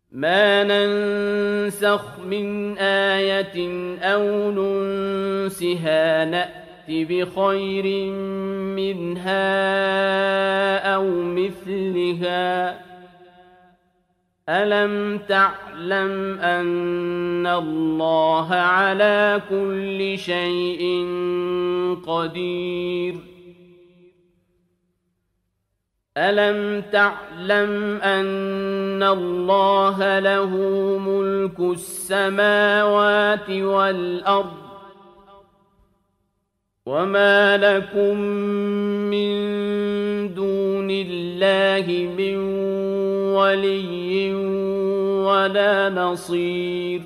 ما ننسخ من آية أو ننسها نأت بخير منها أو مثلها ألم تعلم أن الله على كل شيء قدير ألم تعلم أن الله له ملك السماوات والأرض وما لكم من دون الله من ولي ولا نصير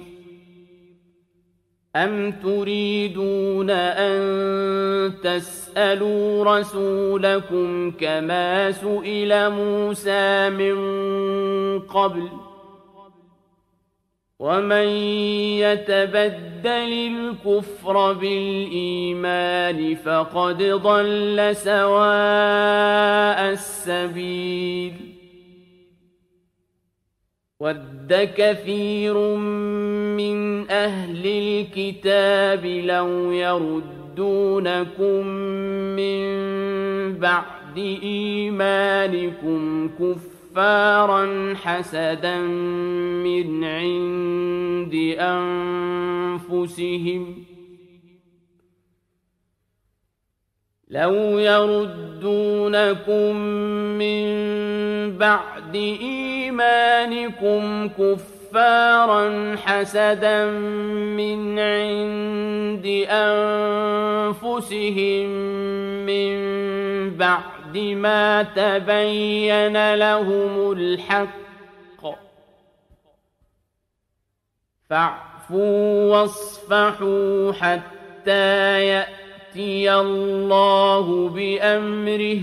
أم تريدون أن تسألوا رسولكم كما سئل موسى من قبل ومن يتبدل الكفر بالإيمان فقد ضل سواء السبيل ود كثير من أهل الكتاب لو يردونكم من بعد إيمانكم كفارا حسدا من عند أنفسهم بعد إيمانكم كفارا حسدا من عند أنفسهم من بعد ما تبين لهم الحق فاعفوا واصفحوا حتى يأتي الله بأمره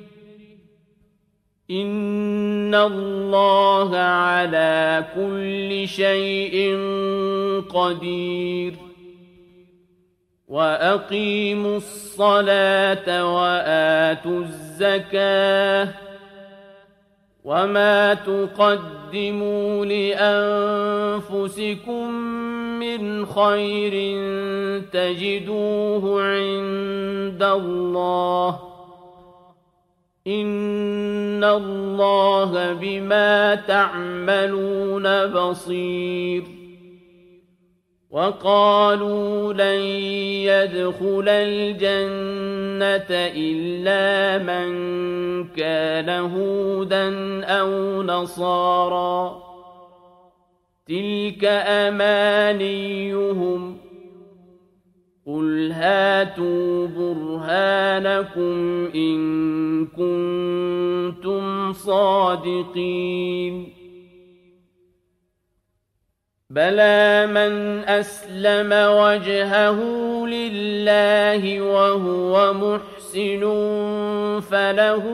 إن الله على كل شيء قدير وأقيموا الصلاة وآتوا الزكاة وما تقدموا لأنفسكم من خير تجدوه عند الله إن الله بما تعملون بصير وقالوا لن يدخل الجنة إلا من كان هودا أو نصارى تلك أمانيهم قل هاتوا برهانكم إن كنتم صادقين بلى من أسلم وجهه لله وهو محسن فله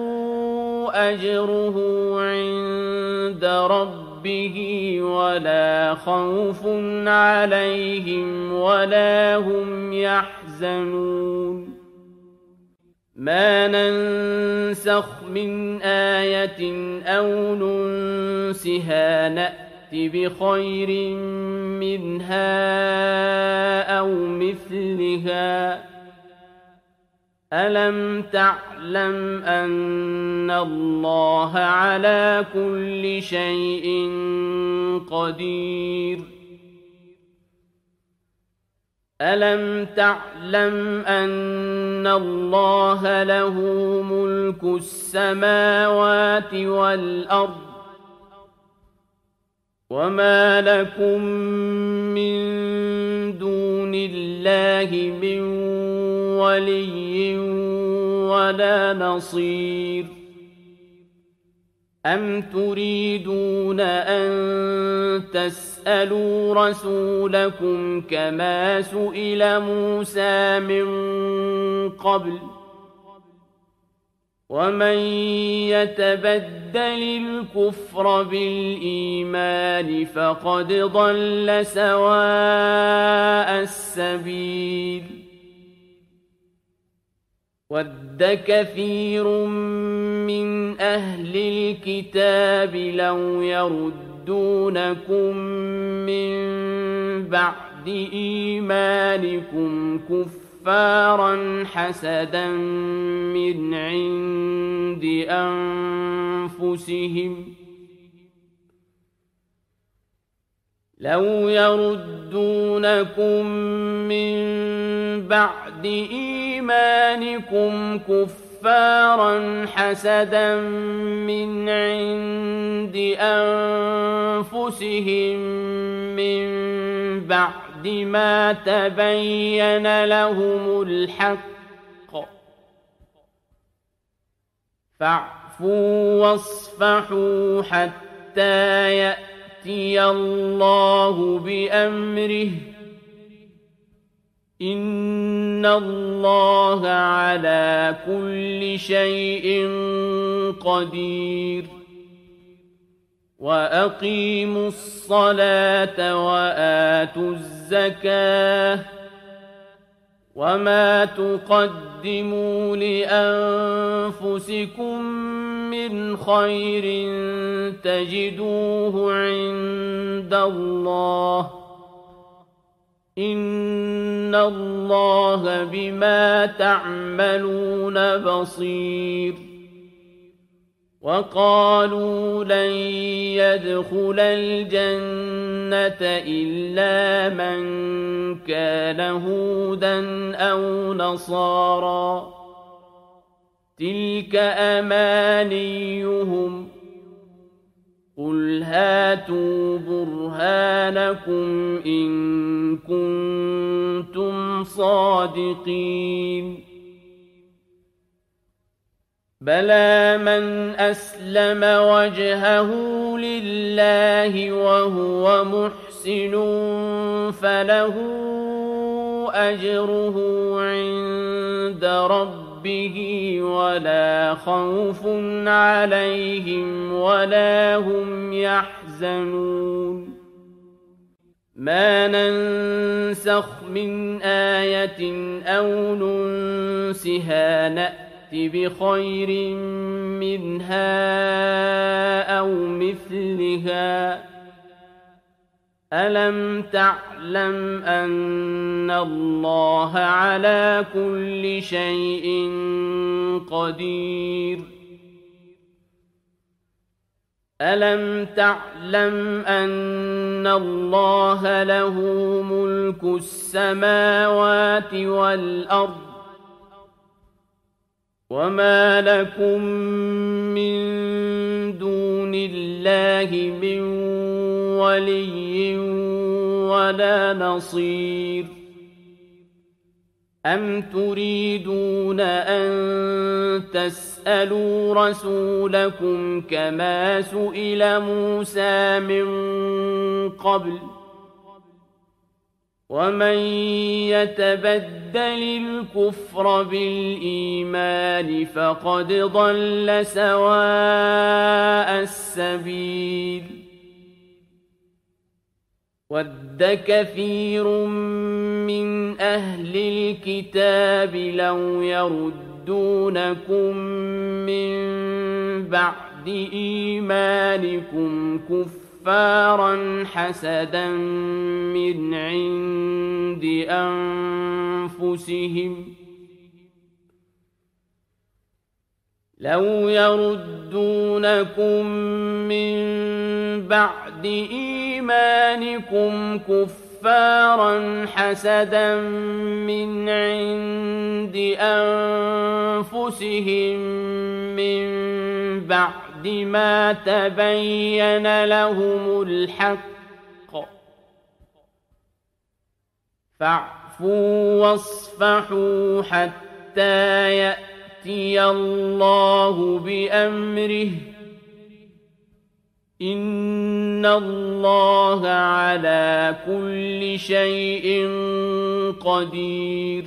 أجره عند ربه ولا خوف عليهم ولا هم يحزنون ما ننسخ من آية أو ننسها نأت بخير منها أو مثلها ألم تعلم أن الله على كل شيء قدير ألم تعلم أن الله له ملك السماوات والأرض وما لكم من دون الله من ولي ولا نصير أم تريدون أن تسألوا رسولكم كما سئل موسى من قبل ومن يتبدل الكفر بالإيمان فقد ضل سواء السبيل ود كثير من أهل الكتاب لو يردونكم يردونكم من بعد إيمانكم كفارا حسدا من عند أنفسهم لو يردونكم من بعد إيمانكم كفارا حسدا من عند أنفسهم من بعد ما تبين لهم الحق فاعفوا واصفحوا حتى يأتي الله بأمره إن الله على كل شيء قدير وأقيموا الصلاة وآتوا الزكاة وما تقدموا لأنفسكم من خير تجدوه عند الله إن الله بما تعملون بصير وقالوا لن يدخل الجنة إلا من كان هودا أو نصارى تلك أمانيهم قل هاتوا برهانكم إن كنتم صادقين بلى من أسلم وجهه لله وهو محسن فله أجره عند ربه ولا خوف عليهم ولا هم يحزنون ما ننسخ من آية أو ننسها نأتي بخير منها أو مثلها ألم تعلم أن الله على كل شيء قدير ألم تعلم أن الله له ملك السماوات والأرض وما لكم من دون الله من ولي ولا نصير أم تريدون أن تسألوا رسولكم كما سئل موسى من قبل ومن يتبدل الكفر بالإيمان فقد ضل سواء السبيل ود كثير من أهل الكتاب لو يردونكم من بعد إيمانكم كفارا حسدا من عند أنفسهم لو يردونكم من بعد إيمانكم كفارا حسدا من عند أنفسهم من بعد ما تبين لهم الحق فاعفوا واصفحوا حتى يأتي الله بأمره إن الله على كل شيء قدير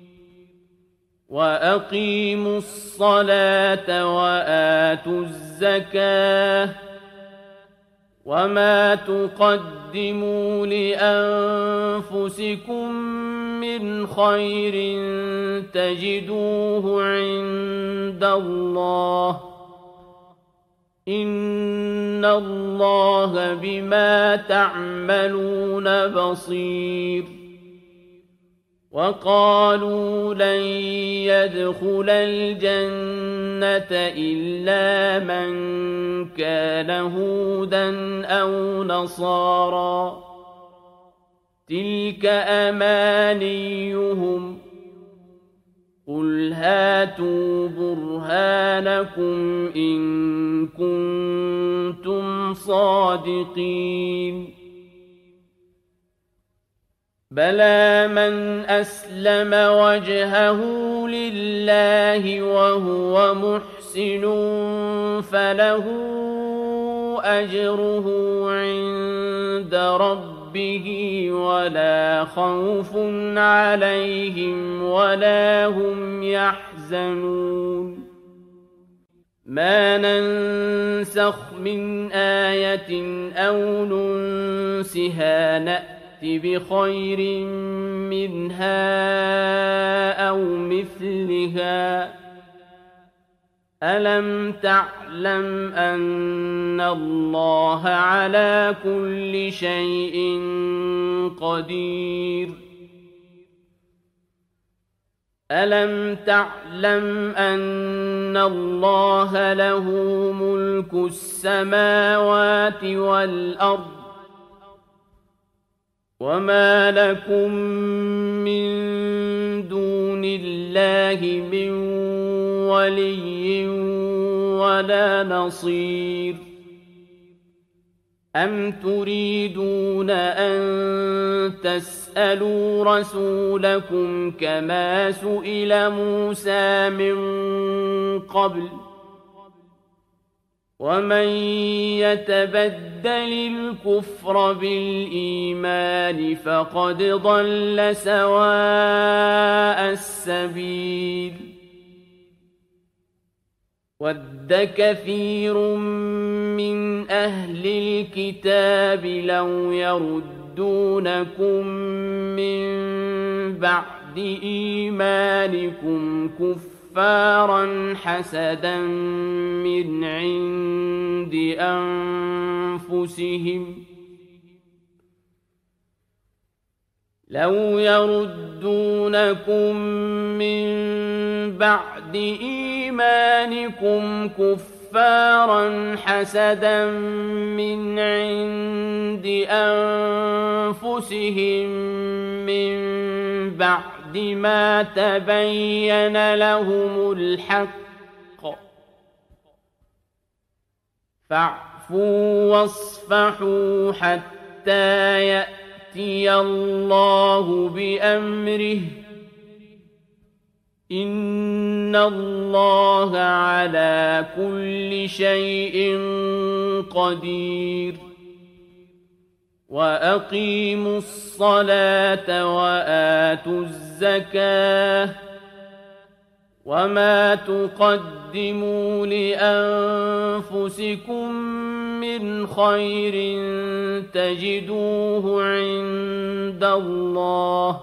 وأقيموا الصلاة وآتوا الزكاة وما تقدموا لأنفسكم من خير تجدوه عند الله إن الله بما تعملون بصير وقالوا لن يدخل الجنة إلا من كان هودا أو نصارى تلك أمانيهم قل هاتوا برهانكم إن كنتم صادقين بلى من أسلم وجهه لله وهو محسن فله أجره عند ربه ولا خوف عليهم ولا هم يحزنون ما ننسخ من آية أو ننسها نأتي بخير منها أو مثلها ألم تعلم أن الله على كل شيء قدير ألم تعلم أن الله له ملك السماوات والأرض وما لكم من دون الله من ولي ولا نصير أم تريدون أن تسألوا رسولكم كما سئل موسى من قبل ومن يتبدل الكفر بالإيمان فقد ضل سواء السبيل ود كثير من أهل الكتاب لو يردونكم من بعد إيمانكم كفارا حسدا من عند أنفسهم لو يردونكم من بعد إيمانكم كفارا حسدا من عند أنفسهم من بعد ما تبين لهم الحق فاعفوا واصفحوا حتى يأتي الله بأمره إن الله على كل شيء قدير وأقيموا الصلاة وآتوا الزكاة وما تقدموا لأنفسكم من خير تجدوه عند الله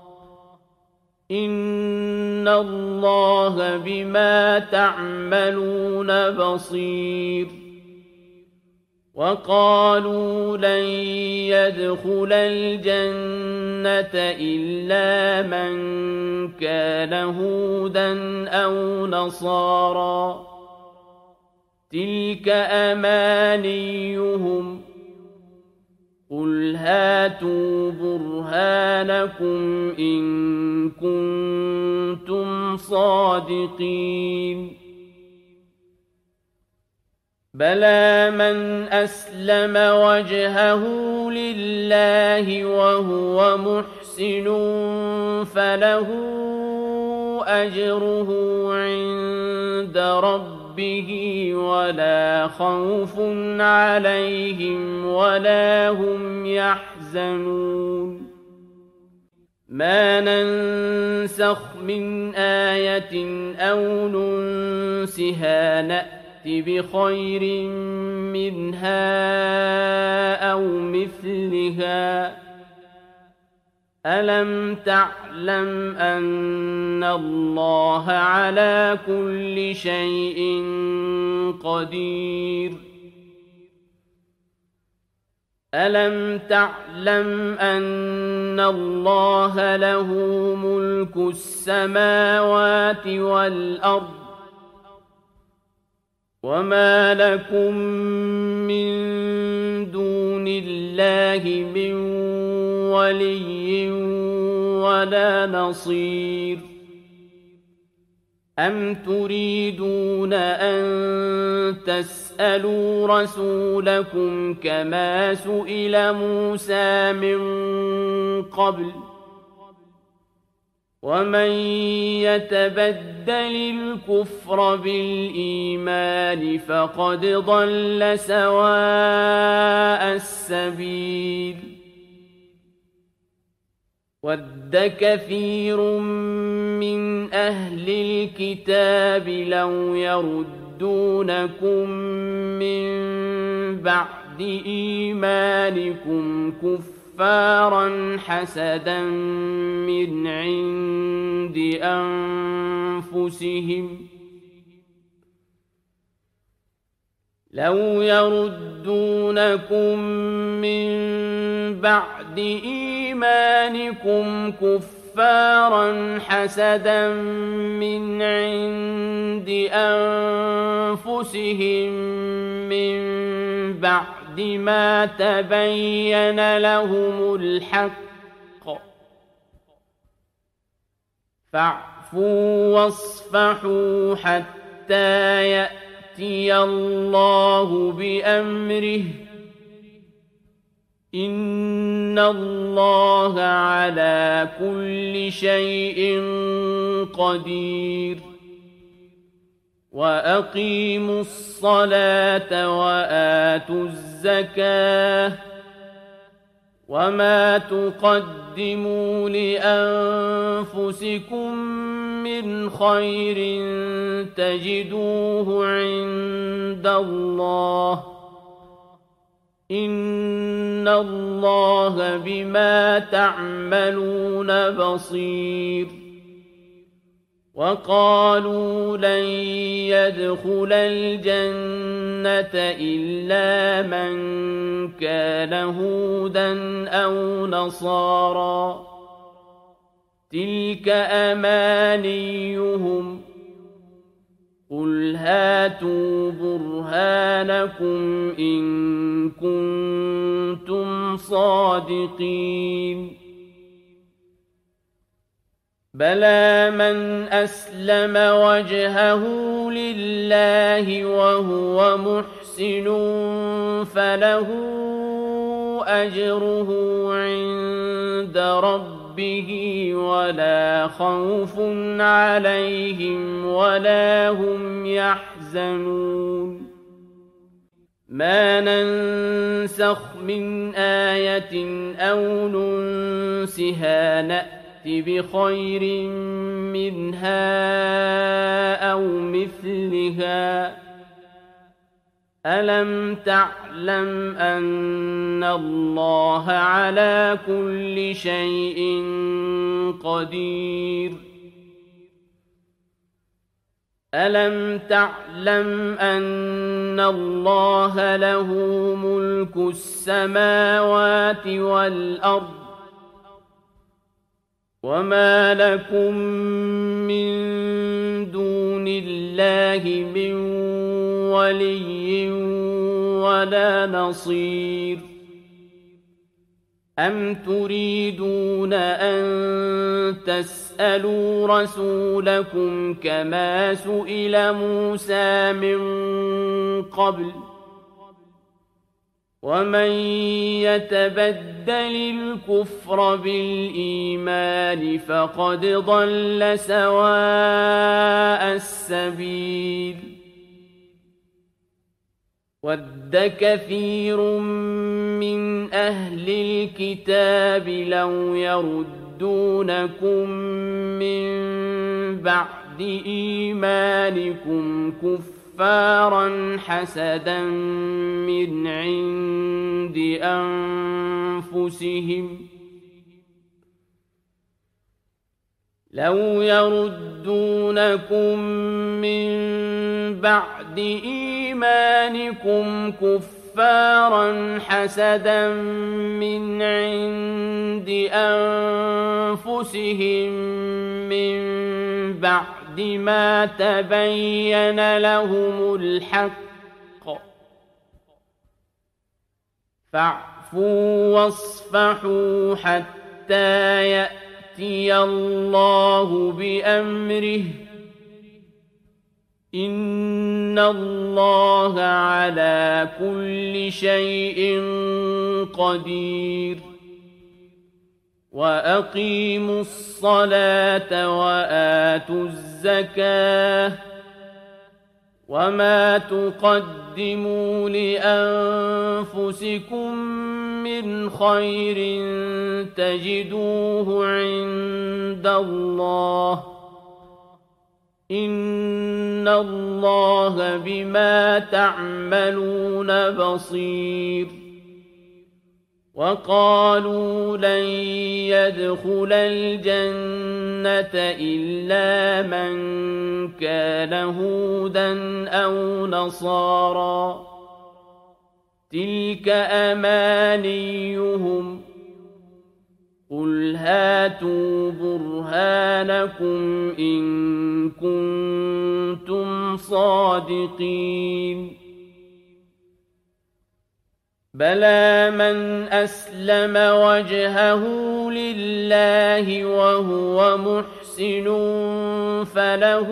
إن الله بما تعملون بصير وقالوا لن يدخل الجنة إلا من كان هودا أو نصارى تلك أمانيهم قل هاتوا برهانكم إن كنتم صادقين بلى من أسلم وجهه لله وهو محسن فله أجره عند ربه ولا خوف عليهم ولا هم يحزنون ما ننسخ من آية أو ننسها نأتي بخير منها أو مثلها ألم تعلم أن الله على كل شيء قدير ألم تعلم أن الله له ملك السماوات والأرض وما لكم من دون الله من ولي ولا نصير أم تريدون أن تسألوا رسولكم كما سئل موسى من قبل ومن يتبدل الكفر بالإيمان فقد ضل سواء السبيل ود كثير من أهل الكتاب لو يردونكم من بعد إيمانكم كفارا حسدا من عند أنفسهم كفارا حسدا من عند أنفسهم من بعد ما تبين لهم الحق فاعفوا واصفحوا حتى يأتي الله بأمره إن الله على كل شيء قدير وأقيموا الصلاة وآتوا الزكاة وما تقدموا لأنفسكم من خير تجدوه عند الله إن الله بما تعملون بصير وقالوا لن يدخل الجنة إلا من كان هودا أو نصارى تلك أمانيهم قل هاتوا برهانكم إن كنتم صادقين بلى من أسلم وجهه لله وهو محسن فله أجره عند ربه ولا خوف عليهم ولا هم يحزنون ما ننسخ من آية أو ننسها نأتي بخير منها أو مثلها ألم تعلم أن الله على كل شيء قدير ألم تعلم أن الله له ملك السماوات والأرض وما لكم من دون الله من ولي ولا نصير أم تريدون أن تسألوا رسولكم كما سئل موسى من قبل ومن يتبدل الكفر بالإيمان فقد ضل سواء السبيل ود كثير من أهل الكتاب لو يردونكم من بعد إيمانكم كفارا حسدا من عند أنفسهم لو يردونكم من بعد إيمانكم كفارا حسدا من عند أنفسهم من بعد ما تبين لهم الحق فاعفوا واصفحوا حتى يأتي الله بأمره إن الله على كل شيء قدير وأقيموا الصلاة وآتوا الزكاة وما تقدموا لأنفسكم من خير تجدوه عند الله إن الله بما تعملون بصير وقالوا لن يدخل الجنة إلا من كان هودا أو نصارى تلك أمانيهم قل هاتوا برهانكم إن كنتم صادقين بلى من أسلم وجهه لله وهو محسن فله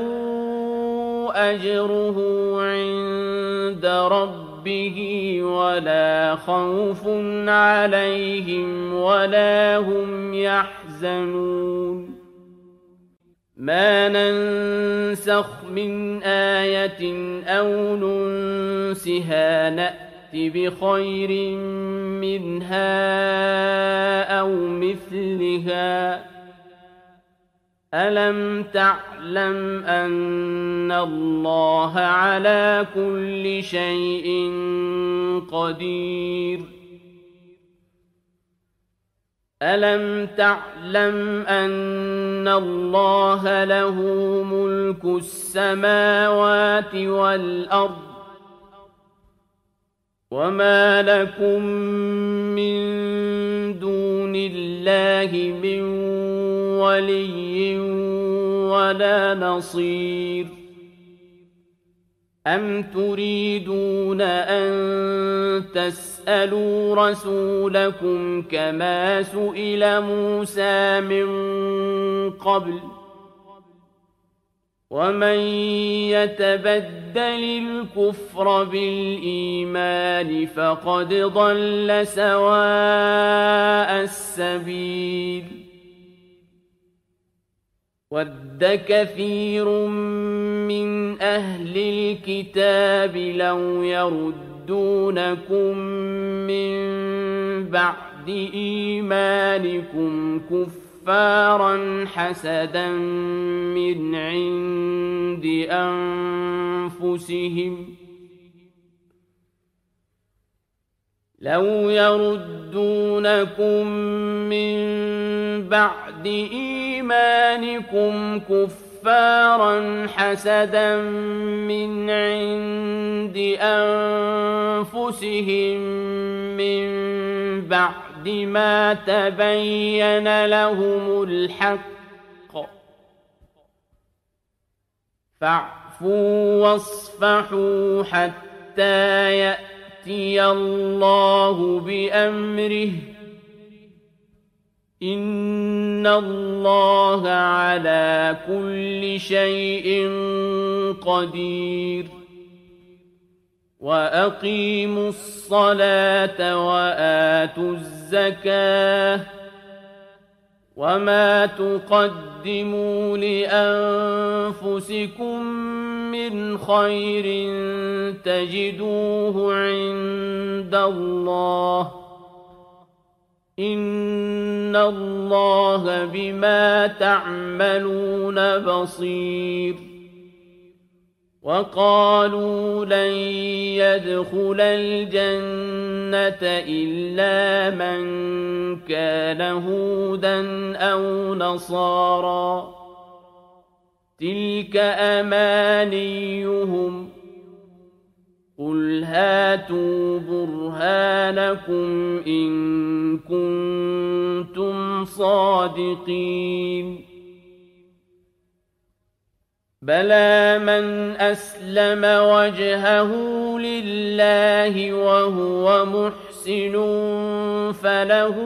أجره عند ربه ولا خوف عليهم ولا هم يحزنون ما ننسخ من آية أو ننسها نأتي بخير منها أو مثلها ألم تعلم أن الله على كل شيء قدير ألم تعلم أن الله له ملك السماوات والأرض وما لكم من دون الله من ولي ولا نصير أم تريدون أن تسألوا رسولكم كما سئل موسى من قبل ومن يتبدل الكفر بالإيمان فقد ضل سواء السبيل ود كثير من أهل الكتاب لو يردونكم من بعد إيمانكم كفارا حسدا من عند أنفسهم لو يردونكم من بعد إيمانكم كفارا حسدا من عند أنفسهم من بعد ما تبين لهم الحق فاعفوا واصفحوا حتى يأتي الله بأمره إن الله على كل شيء قدير وأقيموا الصلاة وآتوا الزكاة وما تقدموا لأنفسكم من خير تجدوه عند الله إن الله بما تعملون بصير وقالوا لن يدخل الجنة إلا من كان هودا أو نصارى تلك أمانيهم قل هاتوا برهانكم إن كنتم صادقين بلى من أسلم وجهه لله وهو محسن فله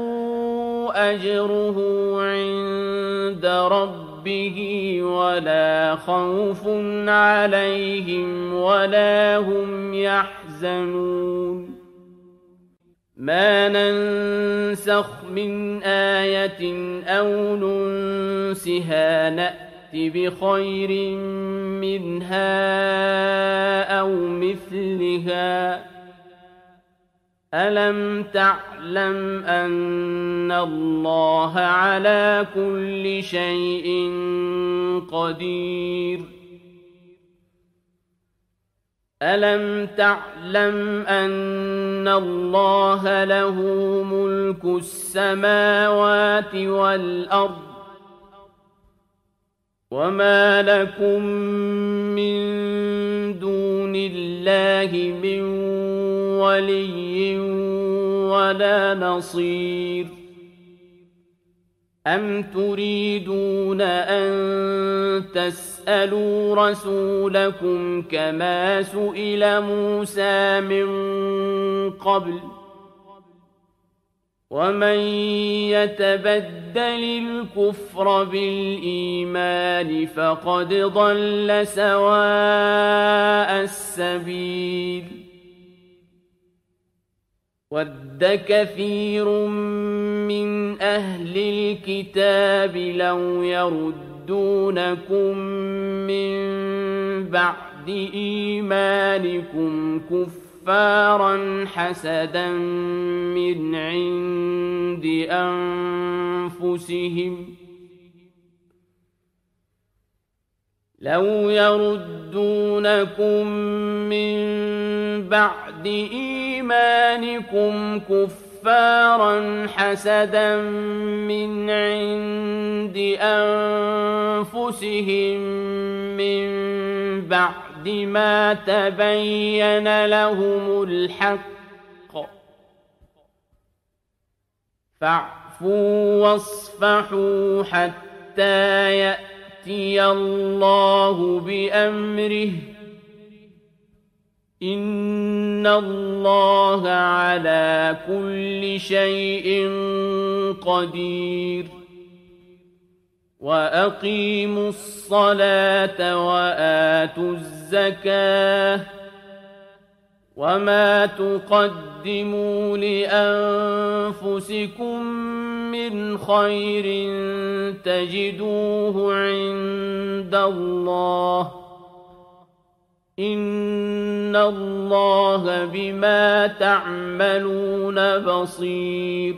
أجره عند ربه ولا خوف عليهم ولا هم يحزنون ما ننسخ من آية أو ننسها نأتي بخير منها أو مثلها ألم تعلم أن الله على كل شيء قدير ألم تعلم أن الله له ملك السماوات والأرض وما لكم من دون الله من ولي ولا نصير أم تريدون أن تسألوا رسولكم كما سئل موسى من قبل ومن يتبدل الكفر بالإيمان فقد ضل سواء السبيل ود كثير من أهل الكتاب لو يردونكم من بعد إيمانكم كفارا حسدا من عند أنفسهم لو يردونكم من بعد إيمانكم كفارا حسدا من عند أنفسهم من بعد ما تبين لهم الحق فاعفوا واصفحوا حتى يأتي الله بأمره إن الله على كل شيء قدير وأقيموا الصلاة وآتوا الزكاة وما تقدموا لأنفسكم من خير تجدوه عند الله إن الله بما تعملون بصير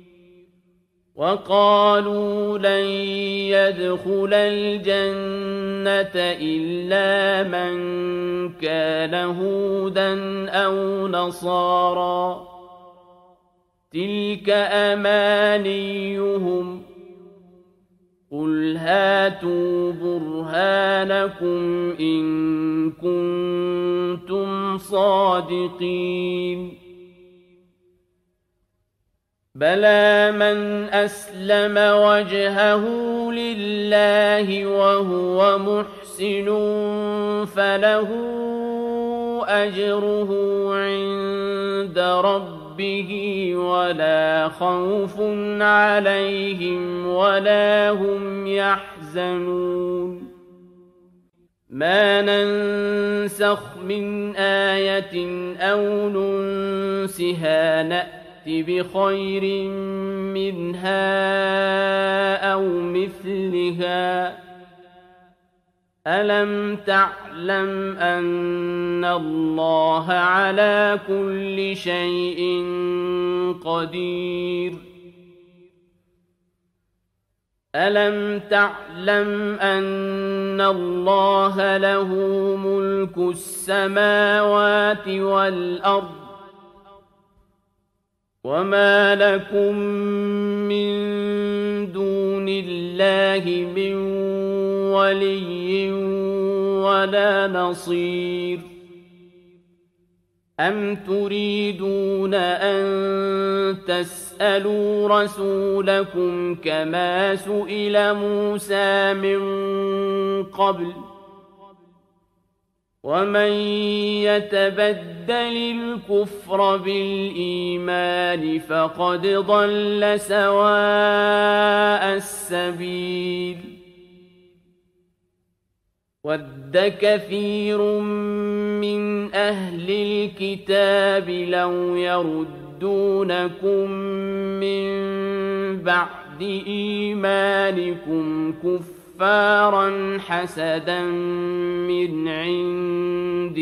وقالوا لن يدخل الجنة إلا من كان هودا أو نصارى تلك أمانيهم قل هاتوا برهانكم إن كنتم صادقين بلى من أسلم وجهه لله وهو محسن فله أجره عند ربه ولا خوف عليهم ولا هم يحزنون ما ننسخ من آية أو ننسها نأتي بخير منها أو مثلها ألم تعلم أن الله على كل شيء قدير ألم تعلم أن الله له ملك السماوات والأرض وما لكم من دون الله من ولي ولا نصير أم تريدون أن تسألوا رسولكم كما سئل موسى من قبل ومن يتبدل الكفر بالإيمان فقد ضل سواء السبيل ود كثير من أهل الكتاب لو يردونكم من بعد إيمانكم كفارا حسدا من عند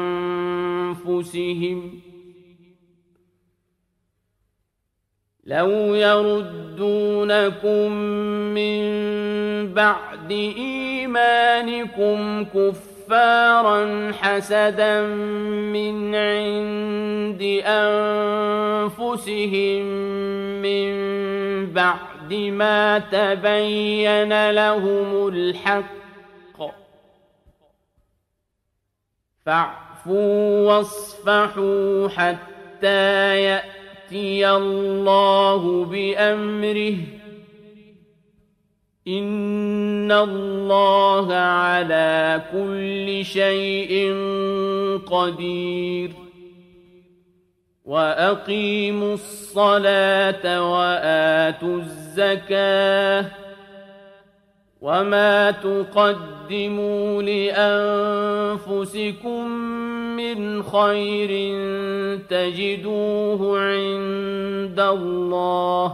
أنفسهم من بعد ما تبين لهم الحق فاعفوا واصفحوا حتى يأتي الله بأمره إن الله على كل شيء قدير وأقيموا الصلاة وآتوا الزكاة وما تقدموا لأنفسكم من خير تجدوه عند الله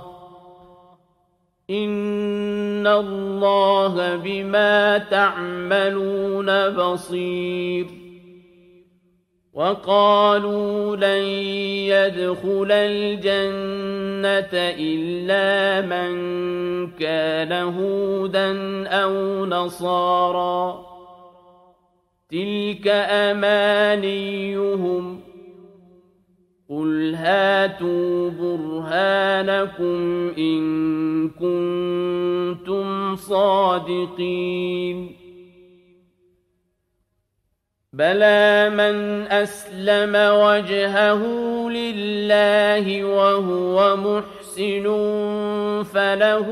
إن الله بما تعملون بصير وقالوا لن يدخل الجنة إلا من كان هودا أو نصارى تلك أمانيهم قل هاتوا برهانكم إن كنتم صادقين بلى من أسلم وجهه لله وهو محسن فله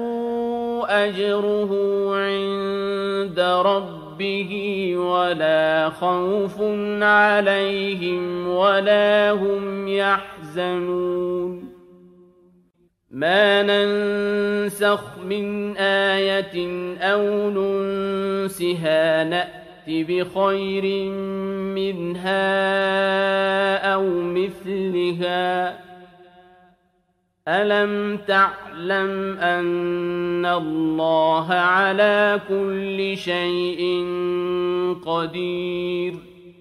أجره عند ربه ولا خوف عليهم ولا هم يحزنون ما ننسخ من آية أو ننسها نأتي بخير منها أو مثلها ألم تعلم أن الله على كل شيء قدير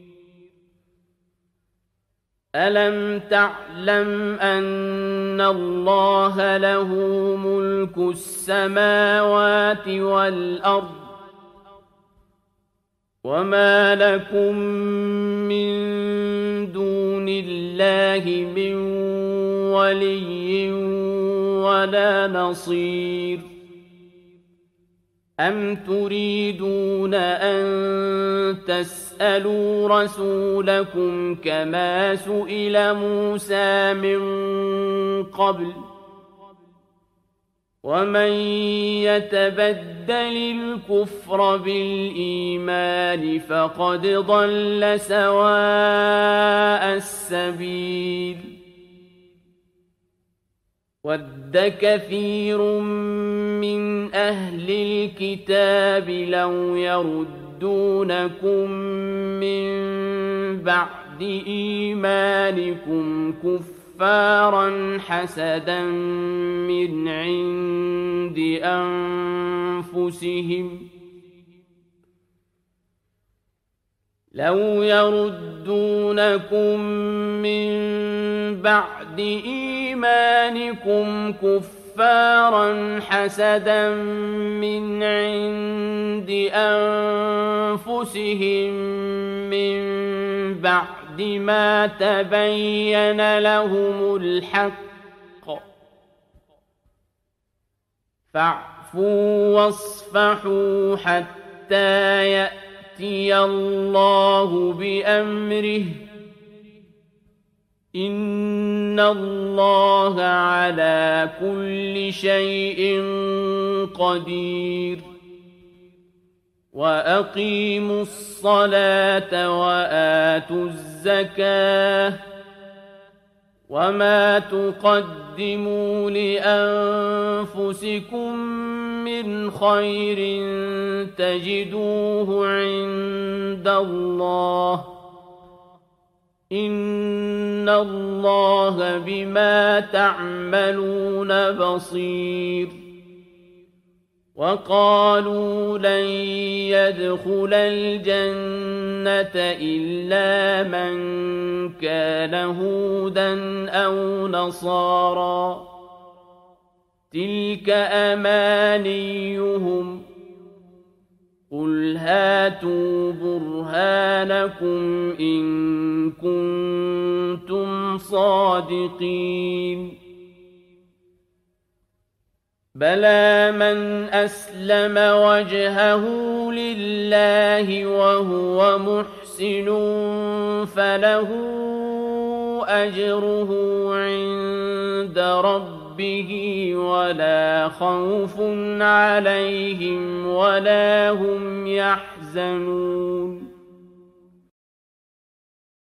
ألم تعلم أن الله له ملك السماوات والأرض وما لكم من دون الله من ولي ولا نصير أم تريدون أن تسألوا رسولكم كما سئل موسى من قبل ومن يتبدل الكفر بالإيمان فقد ضل سواء السبيل ود كثير من أهل الكتاب لو يردونكم من بعد إيمانكم كفارا حسدا من عند أنفسهم لو يردونكم من بعد إيمانكم كفارا حسدا من عند أنفسهم من بعد ما تبين لهم الحق فاعفوا فاعفوا واصفحوا حتى يأتي الله بأمره إن الله على كل شيء قدير وأقيموا الصلاة وآتوا الزكاة وما تقدموا لأنفسكم من خير تجدوه عند الله إن الله بما تعملون بصير وقالوا لن يدخل الجنة إلا من كان هودا أو نصارى تلك أمانيهم قل هاتوا برهانكم إن كنتم صادقين بلى من أسلم وجهه لله وهو محسن فله أجره عند ربه ولا خوف عليهم ولا هم يحزنون